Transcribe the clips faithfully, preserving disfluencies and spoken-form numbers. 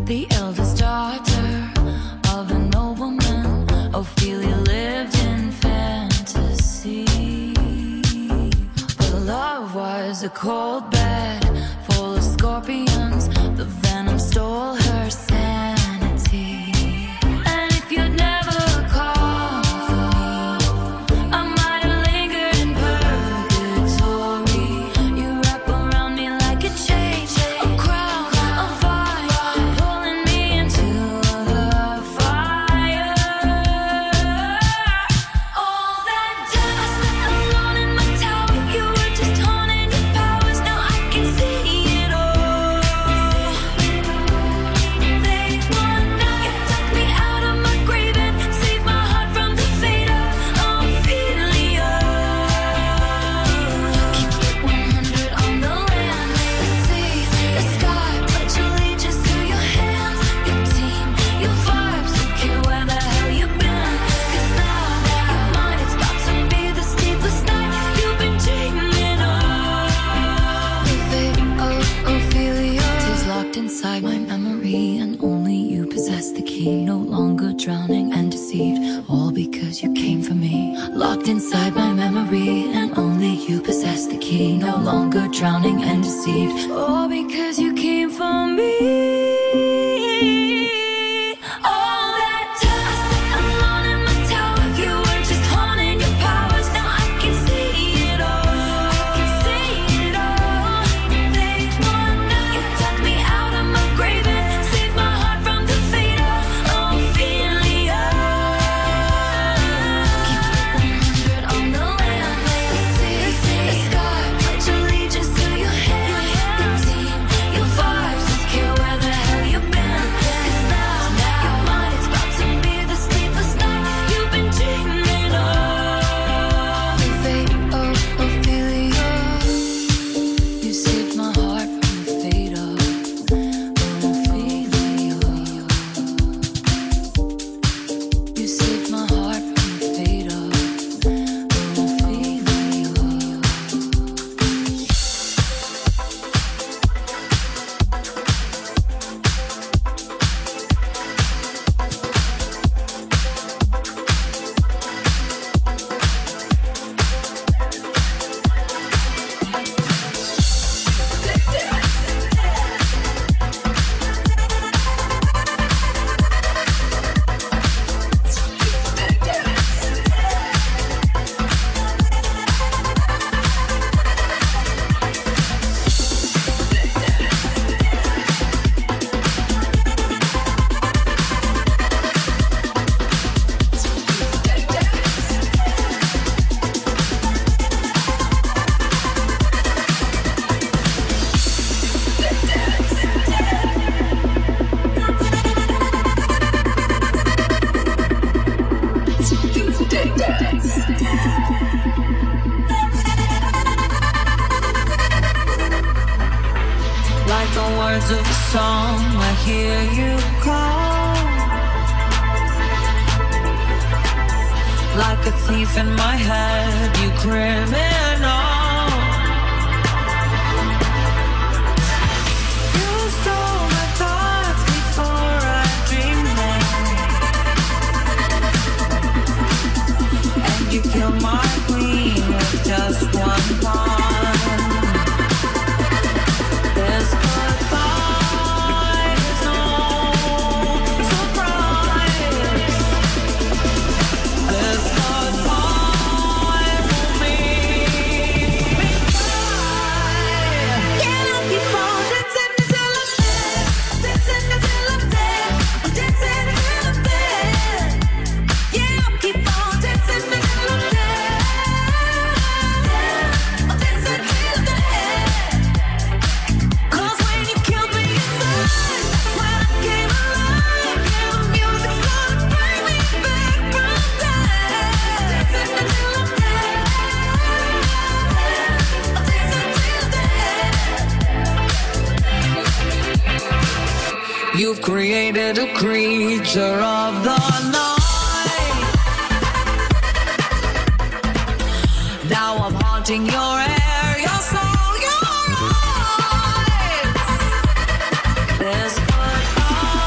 the eldest daughter of a nobleman. Ophelia lived in fantasy, but love was a cold bed full of scorpions. The venom stole her sanity. And if you'd never called for me, I might have lingered in purgatory. You wrap around me like a chain, a crown, a vine, pulling me into the fire. All that time I sat alone in my tower, you were just haunting your powers. Now I can see it all. Late one night, you dug me out of my grave and saved my heart from the fate of Ophelia. Keep it one hundred on the land, the sea, the sky. Pledge allegiance to your hands, your team, your vibes. Don't care where the hell you've been, 'cause now you're mine. It's about to be the sleepless night you've been dreaming of. The fate of Ophelia is locked inside my memory, and only you possess the key. No longer drowning and deceived, all because you came for me. Locked inside my memory, and only you possess the key. No longer drowning and deceived, all because you came for me. All that time I sat alone in my tower, you were just haunting your powers. Now I can see it all. I can see it all. Late one night, you dug me out of my grave and saved my heart from the fate of Ophelia. Keep it one hundred on the land, the sea, the sky. Pledge allegiance to your hands, your team, your vibes. Don't care where the hell you've been, 'cause now you're mine. It's about to be the sleepless night you've been dreaming of. The fate of Ophelia, you saved my heart from the fate of Ophelia. You saved my heart from the fate of Ophelia. Like the words of a song, I hear you call. Like a thief in my head, you criminal. You stole my thoughts before I dreamed them, and you killed my queen with just one pawn. This goodbye is no surprise. This goodbye will make me cry. Can I keep on dancing until I'm dead? Dancing until I'm dead. I'm dancing until I'm dead. Yeah, I'll keep on dancing until I'm dead. I'm dancing till I'm dead. 'Cause when you killed me inside, when I came alive, yeah, the music's gonna bring me back from dead. Dancing until I'm dead. I'm dancing till dead. You've created a creature of the night. Now I'm haunting your air, your soul, your eyes. This goodbye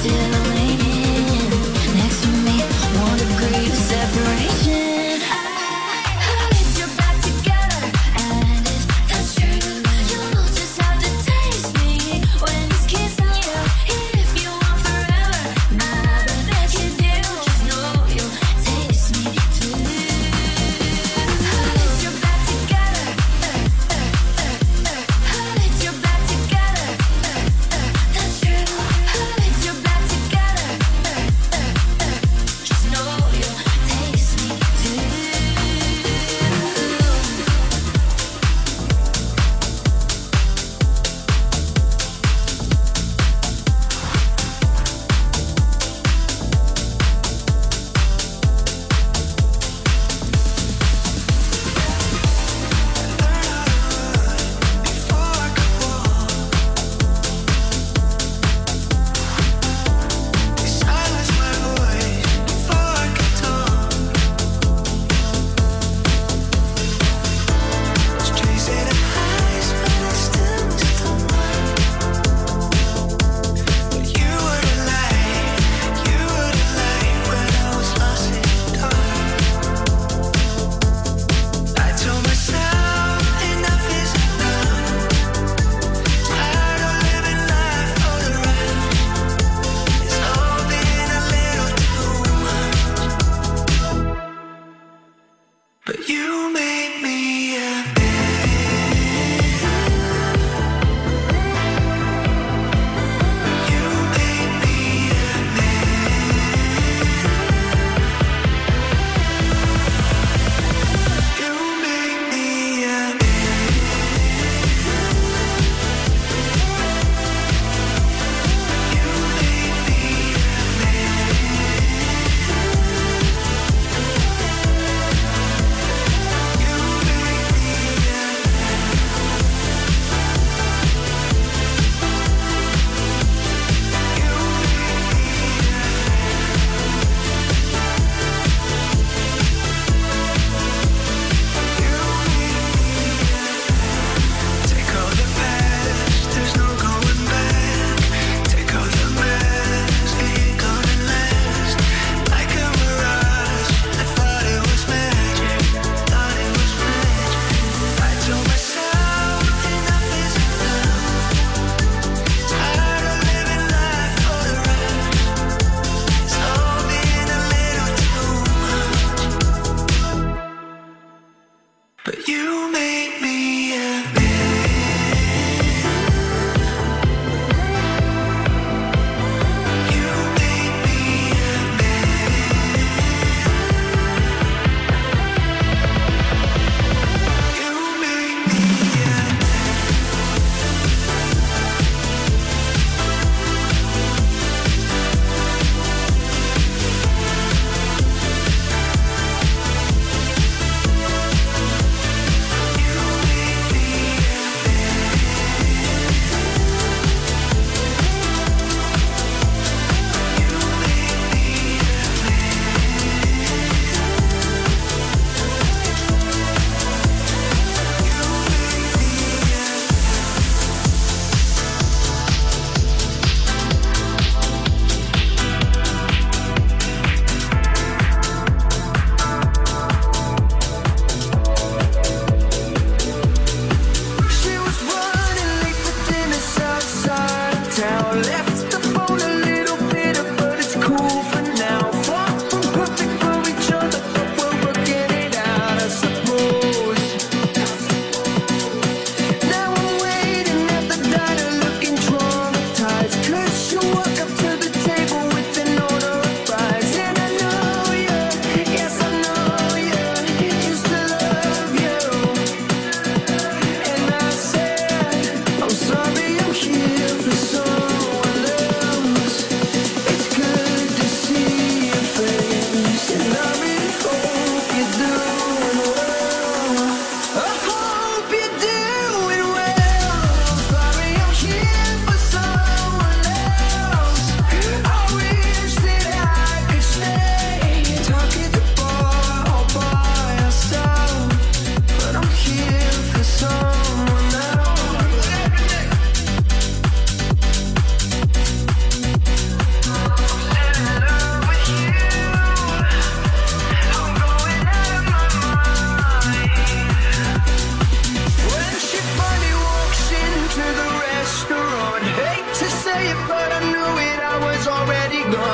Together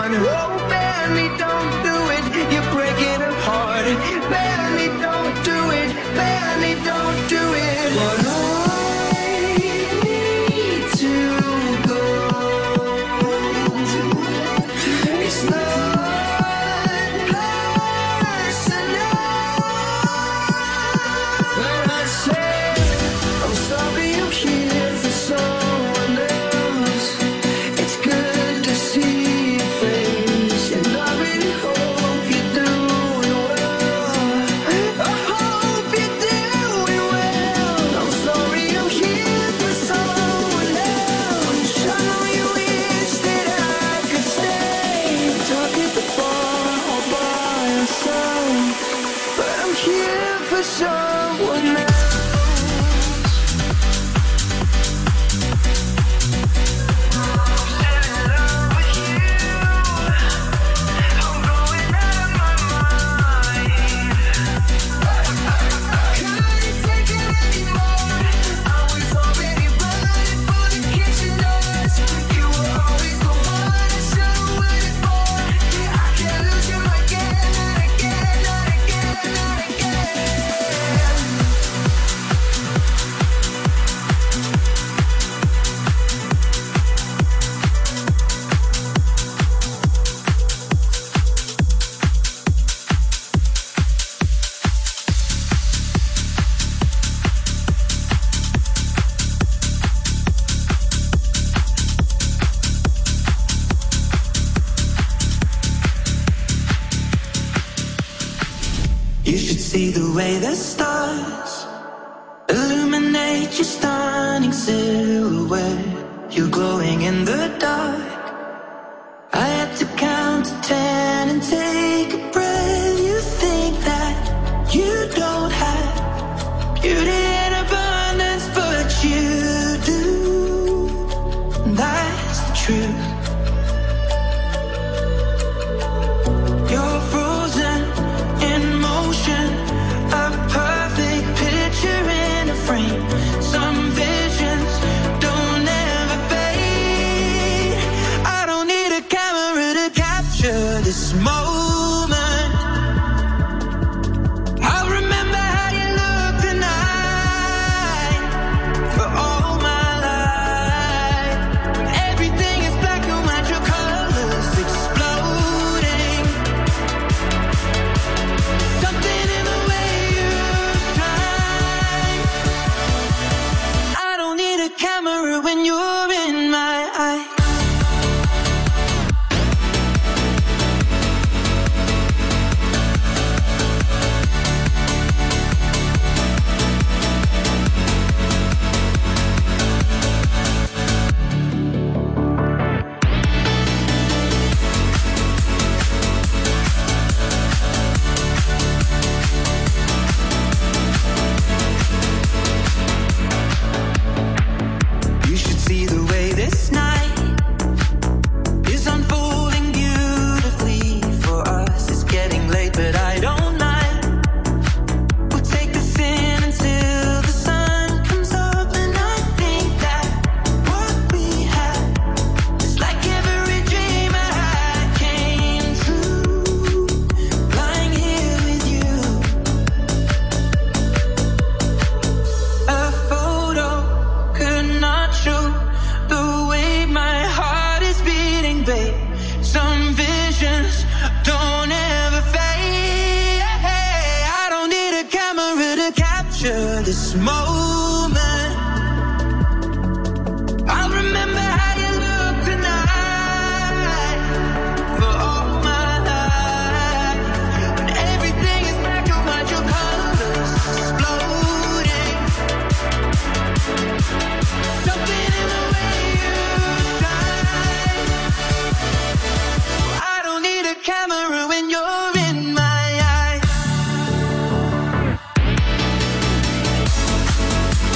on. Oh, baby, don't do it. You're breaking her heart. Baby, don't do it. Baby, don't do it. But I need to go. It's not personal. But I say I'm sorry I'm here for someone else. It's good to see your face, and I really hope you're doing well. I hope you're doing well. I'm sorry I'm here for someone else. I know you wish that I could stay, talk at the bar all by yourself, but I'm here for someone else. You should see the way the stars illuminate your stunning silhouette. You're glowing in the dark. I had to count to ten and take a breath. You think that you don't have beauty in abundance, but you do. That's the truth. You're frozen in motion, a perfect picture in a frame. Some visions don't ever fade. I don't need a camera to capture this moment. I'll remember how you look tonight for all my life. When everything is black and white, your colors exploding. Something in the way you shine. I don't need a camera when you're in my eye. You should see the way this night is unfolding beautifully for us. It's getting late, but I don't mind. We'll take this in until the sun comes up, and I think that what we had is like every dream I had came true. Lying here with you, a photo could not show the way my heart is beating, babe. Some visions don't ever fade. I don't need a camera to capture this moment. I'll remember how you look tonight for all my life. When everything is black and white, your colors exploding. Something in the way you shine. I don't need a camera when you're in my eye.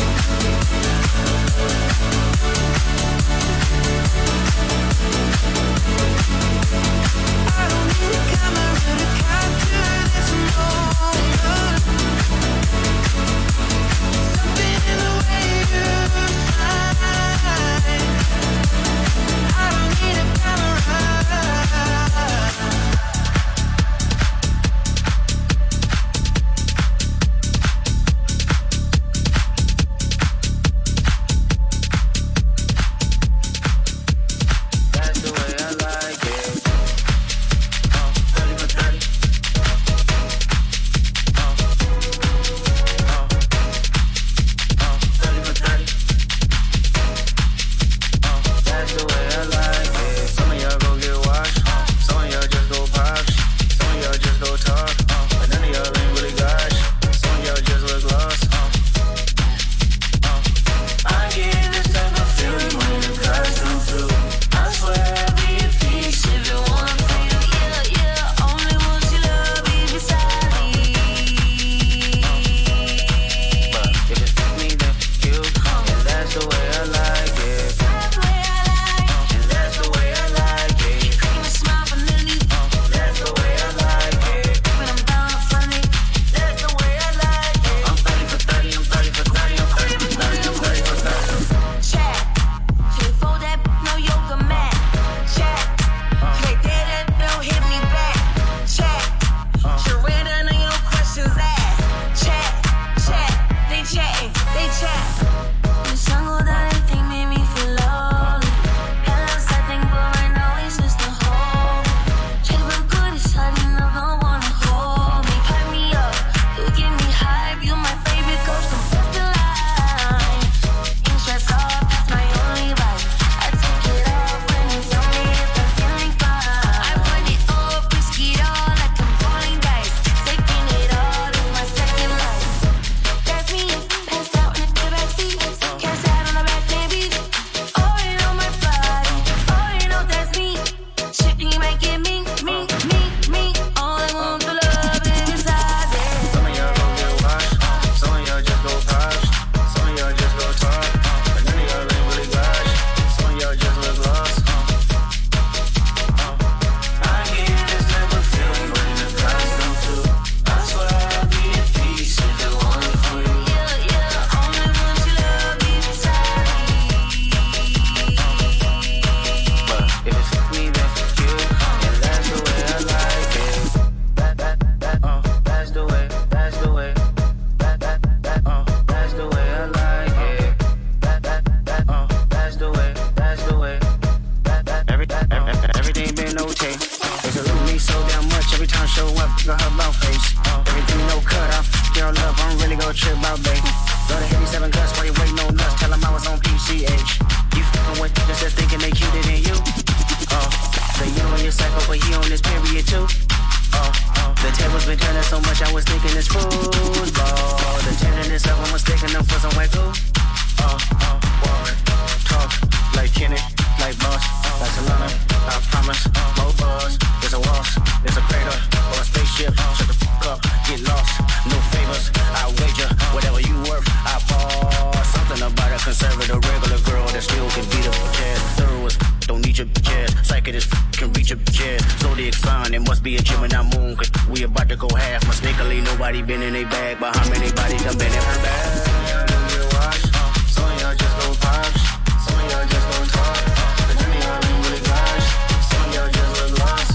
show up, girl, her about face. Everything no cut off, girl, love, I don't really go trip about babe. Love the heavy seven guts while you waiting on us. Tell them I was on P C H. You fucking with just as thinking they cuter than you. Oh, the you on your cycle, but he on this period too. Oh, oh, the table's been turning so much, I was thinking it's football. The tenderness of them was sticking them for some white glue. Oh, oh, walk, talk, like Kenny, like boss, like Solana, I promise, more buzz, there's a waltz, there's a crater, or a spaceship, shut the fuck up, get lost, no favors, I wager, whatever you worth, I fall, something about a conservative, regular girl that still can beat up jazz, thorough as don't need your jazz, psychic as can reach your jazz, zodiac sign, it must be a Gemini moon, cause we about to go half, mistakenly nobody been in a bag, but how many bodies done been in her bag? Some of y'all just go pops, some of y'all just go talk, but none of y'all ain't really gosh, some of y'all just look lost.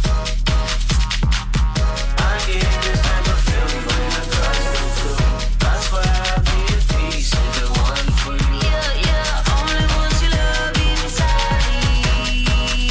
I get this type of feeling when I touch them too. That's why I be at peace, is the one for you. Yeah, yeah, only one you love inside me.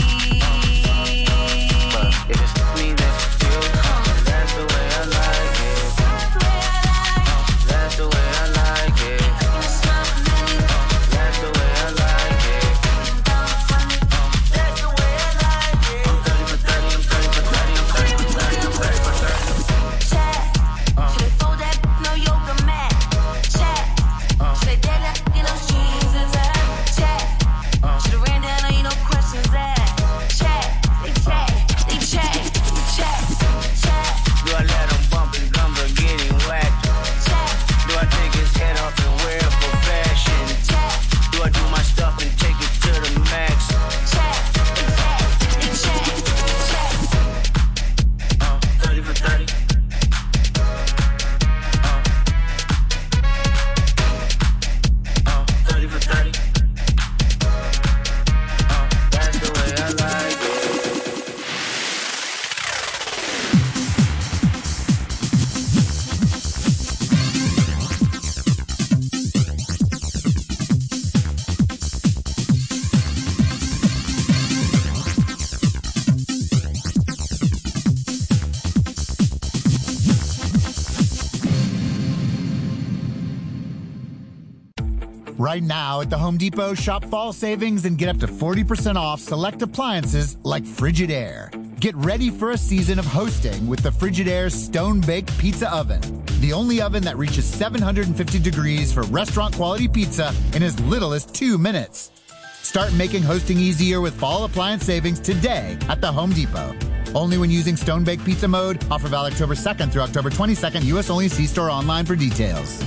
But if it's me, that's you. That's the way I like it. That's the way I like it. That's the way I like it. That's the way I like it. I'm thirty for thirty, I'm thirty for thirty, I'm thirty for thirty, I'm thirty for thirty. Chat. Should they fold that no yoga mat? Chat. Should they dead that in those jeans and that? Chat. Should have ran down on you no questions asked. Chat. They chat. They chat. They chat. Chat. Do I let him bump his gums or get him whacked? Chat. Do I take his head off and wear it for fashion? Chat. Do I do my stuff and take it to the max? Chat. They chat. They chat. They chat. Uh, thirty for thirty. Uh, uh, thirty for thirty. Uh, that's the way I like it. Right now at the Home Depot, shop fall savings and get up to forty percent off select appliances like Frigidaire. Get ready for a season of hosting with the Frigidaire Stone Baked Pizza Oven. The only oven that reaches seven hundred fifty degrees for restaurant quality pizza in as little as two minutes. Start making hosting easier with fall appliance savings today at the Home Depot. Only when using Stone Baked Pizza mode. Offer valid October second through October twenty-second. U S only. See store online for details.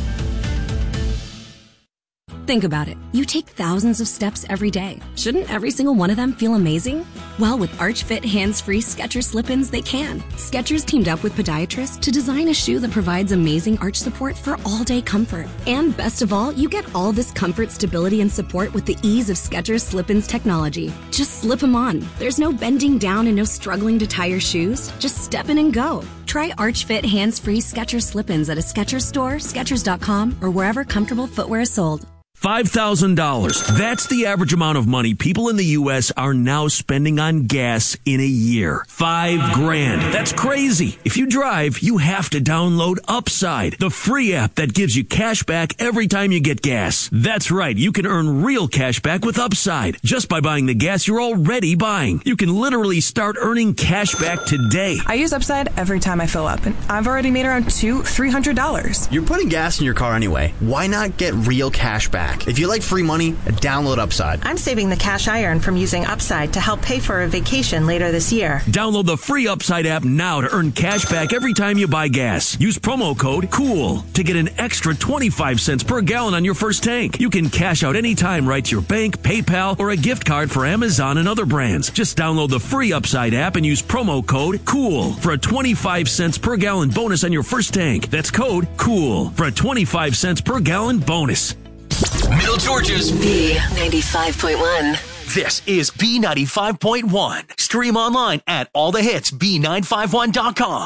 Think about it. You take thousands of steps every day. Shouldn't every single one of them feel amazing? Well, with ArchFit hands-free Skechers slip-ins, they can. Skechers teamed up with podiatrists to design a shoe that provides amazing arch support for all-day comfort. And best of all, you get all this comfort, stability, and support with the ease of Skechers slip-ins technology. Just slip them on. There's no bending down and no struggling to tie your shoes. Just step in and go. Try ArchFit hands-free Skechers slip-ins at a Skechers store, Skechers dot com, or wherever comfortable footwear is sold. five thousand dollars. That's the average amount of money people in the U S are now spending on gas in a year. Five grand. That's crazy. If you drive, you have to download Upside, the free app that gives you cash back every time you get gas. That's right. You can earn real cash back with Upside just by buying the gas you're already buying. You can literally start earning cash back today. I use Upside every time I fill up, and I've already made around two, three hundred dollars. You're putting gas in your car anyway. Why not get real cash back? If you like free money, download Upside. I'm saving the cash I earn from using Upside to help pay for a vacation later this year. Download the free Upside app now to earn cash back every time you buy gas. Use promo code COOL to get an extra twenty-five cents per gallon on your first tank. You can cash out anytime right to your bank, PayPal, or a gift card for Amazon and other brands. Just download the free Upside app and use promo code COOL for a twenty-five cents per gallon bonus on your first tank. That's code COOL for a twenty-five cents per gallon bonus. Middle Georgia's B ninety-five point one. This is B ninety-five point one. Stream online at all the hits B nine five one dot com.